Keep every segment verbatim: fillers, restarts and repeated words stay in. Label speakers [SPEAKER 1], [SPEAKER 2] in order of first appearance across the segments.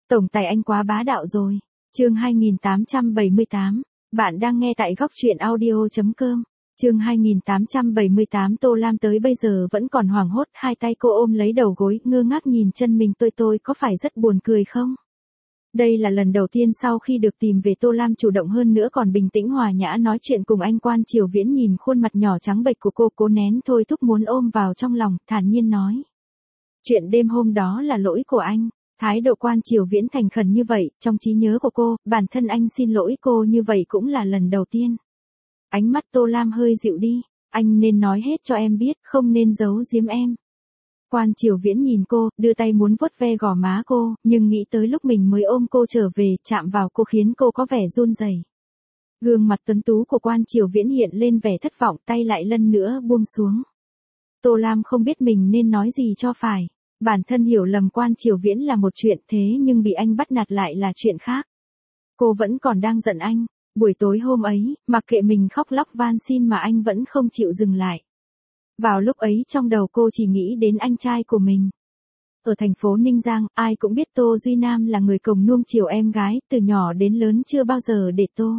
[SPEAKER 1] Tổng tài anh quá bá đạo rồi. Chương hai nghìn tám trăm bảy mươi tám. Bạn đang nghe tại góc truyện audio chấm com. Chương hai nghìn tám trăm bảy mươi tám. Tô Lam tới bây giờ vẫn còn hoảng hốt, hai tay cô ôm lấy đầu gối, ngơ ngác nhìn chân mình. Tôi tôi có phải rất buồn cười không? Đây là lần đầu tiên sau khi được tìm về Tô Lam chủ động hơn nữa còn bình tĩnh hòa nhã nói chuyện cùng anh. Quan Triều Viễn nhìn khuôn mặt nhỏ trắng bệch của cô, cố nén thôi thúc muốn ôm vào trong lòng, thản nhiên nói. Chuyện đêm hôm đó là lỗi của anh. Thái độ Quan Triều Viễn thành khẩn như vậy, trong trí nhớ của cô, bản thân anh xin lỗi cô như vậy cũng là lần đầu tiên. Ánh mắt Tô Lam hơi dịu đi, anh nên nói hết cho em biết, không nên giấu giếm em. Quan Triều Viễn nhìn cô, đưa tay muốn vuốt ve gò má cô, nhưng nghĩ tới lúc mình mới ôm cô trở về, chạm vào cô khiến cô có vẻ run rẩy. Gương mặt tuấn tú của Quan Triều Viễn hiện lên vẻ thất vọng, tay lại lần nữa buông xuống. Tô Lam không biết mình nên nói gì cho phải. Bản thân hiểu lầm Quan Triều Viễn là một chuyện, thế nhưng bị anh bắt nạt lại là chuyện khác. Cô vẫn còn đang giận anh. Buổi tối hôm ấy, mặc kệ mình khóc lóc van xin mà anh vẫn không chịu dừng lại. Vào lúc ấy trong đầu cô chỉ nghĩ đến anh trai của mình. Ở thành phố Ninh Giang, ai cũng biết Tô Duy Nam là người cồng nuông chiều em gái, từ nhỏ đến lớn chưa bao giờ để Tô.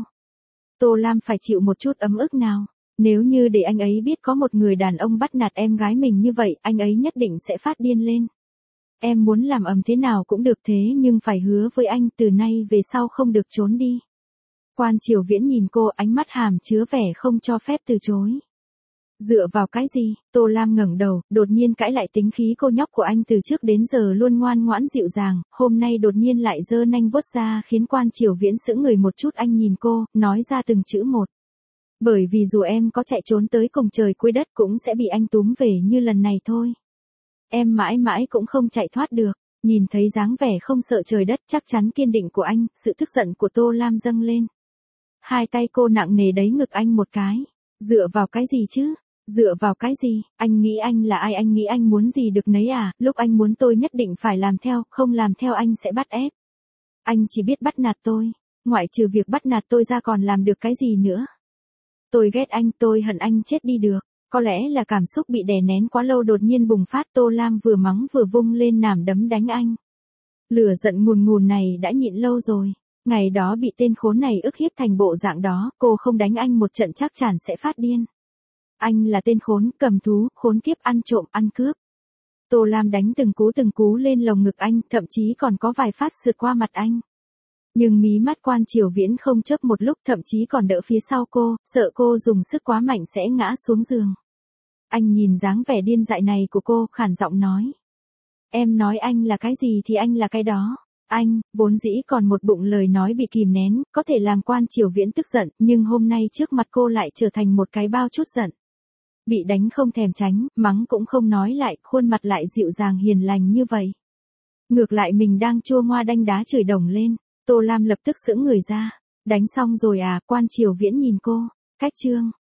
[SPEAKER 1] Tô Lam phải chịu một chút ấm ức nào. Nếu như để anh ấy biết có một người đàn ông bắt nạt em gái mình như vậy, anh ấy nhất định sẽ phát điên lên. Em muốn làm ầm thế nào cũng được, thế nhưng phải hứa với anh từ nay về sau không được trốn đi. Quan Triều Viễn nhìn cô, ánh mắt hàm chứa vẻ không cho phép từ chối. Dựa vào cái gì? Tô Lam ngẩng đầu, đột nhiên cãi lại tính khí cô nhóc của anh từ trước đến giờ luôn ngoan ngoãn dịu dàng, hôm nay đột nhiên lại giơ nanh vuốt ra khiến Quan Triều Viễn sững người một chút. Anh nhìn cô, nói ra từng chữ một. Bởi vì dù em có chạy trốn tới cùng trời cuối đất cũng sẽ bị anh túm về như lần này thôi. Em mãi mãi cũng không chạy thoát được. Nhìn thấy dáng vẻ không sợ trời đất chắc chắn kiên định của anh, sự tức giận của Tô Lam dâng lên. Hai tay cô nặng nề đẩy ngực anh một cái. Dựa vào cái gì chứ? Dựa vào cái gì? Anh nghĩ anh là ai? Anh nghĩ anh muốn gì được nấy à? Lúc anh muốn tôi nhất định phải làm theo, không làm theo anh sẽ bắt ép. Anh chỉ biết bắt nạt tôi. Ngoại trừ việc bắt nạt tôi ra còn làm được cái gì nữa? Tôi ghét anh, tôi hận anh chết đi được. Có lẽ là cảm xúc bị đè nén quá lâu đột nhiên bùng phát, Tô Lam vừa mắng vừa vung lên nàm đấm đánh anh. Lửa giận ngùn ngùn này đã nhịn lâu rồi. Ngày đó bị tên khốn này ức hiếp thành bộ dạng đó, cô không đánh anh một trận chắc chắn sẽ phát điên. Anh là tên khốn, cầm thú, khốn kiếp, ăn trộm, ăn cướp. Tô Lam đánh từng cú từng cú lên lồng ngực anh, thậm chí còn có vài phát sượt qua mặt anh. Nhưng mí mắt Quan Triều Viễn không chớp một lúc, thậm chí còn đỡ phía sau cô, sợ cô dùng sức quá mạnh sẽ ngã xuống giường. Anh nhìn dáng vẻ điên dại này của cô, khản giọng nói. Em nói anh là cái gì thì anh là cái đó. Anh, vốn dĩ còn một bụng lời nói bị kìm nén, có thể làm Quan Triều Viễn tức giận, nhưng hôm nay trước mặt cô lại trở thành một cái bao chút giận. Bị đánh không thèm tránh, mắng cũng không nói lại, khuôn mặt lại dịu dàng hiền lành như vậy. Ngược lại mình đang chua ngoa đanh đá chửi đồng lên. Tô Lam lập tức sững người ra. Đánh xong rồi à? Quan Triều Viễn nhìn cô. Cách chương.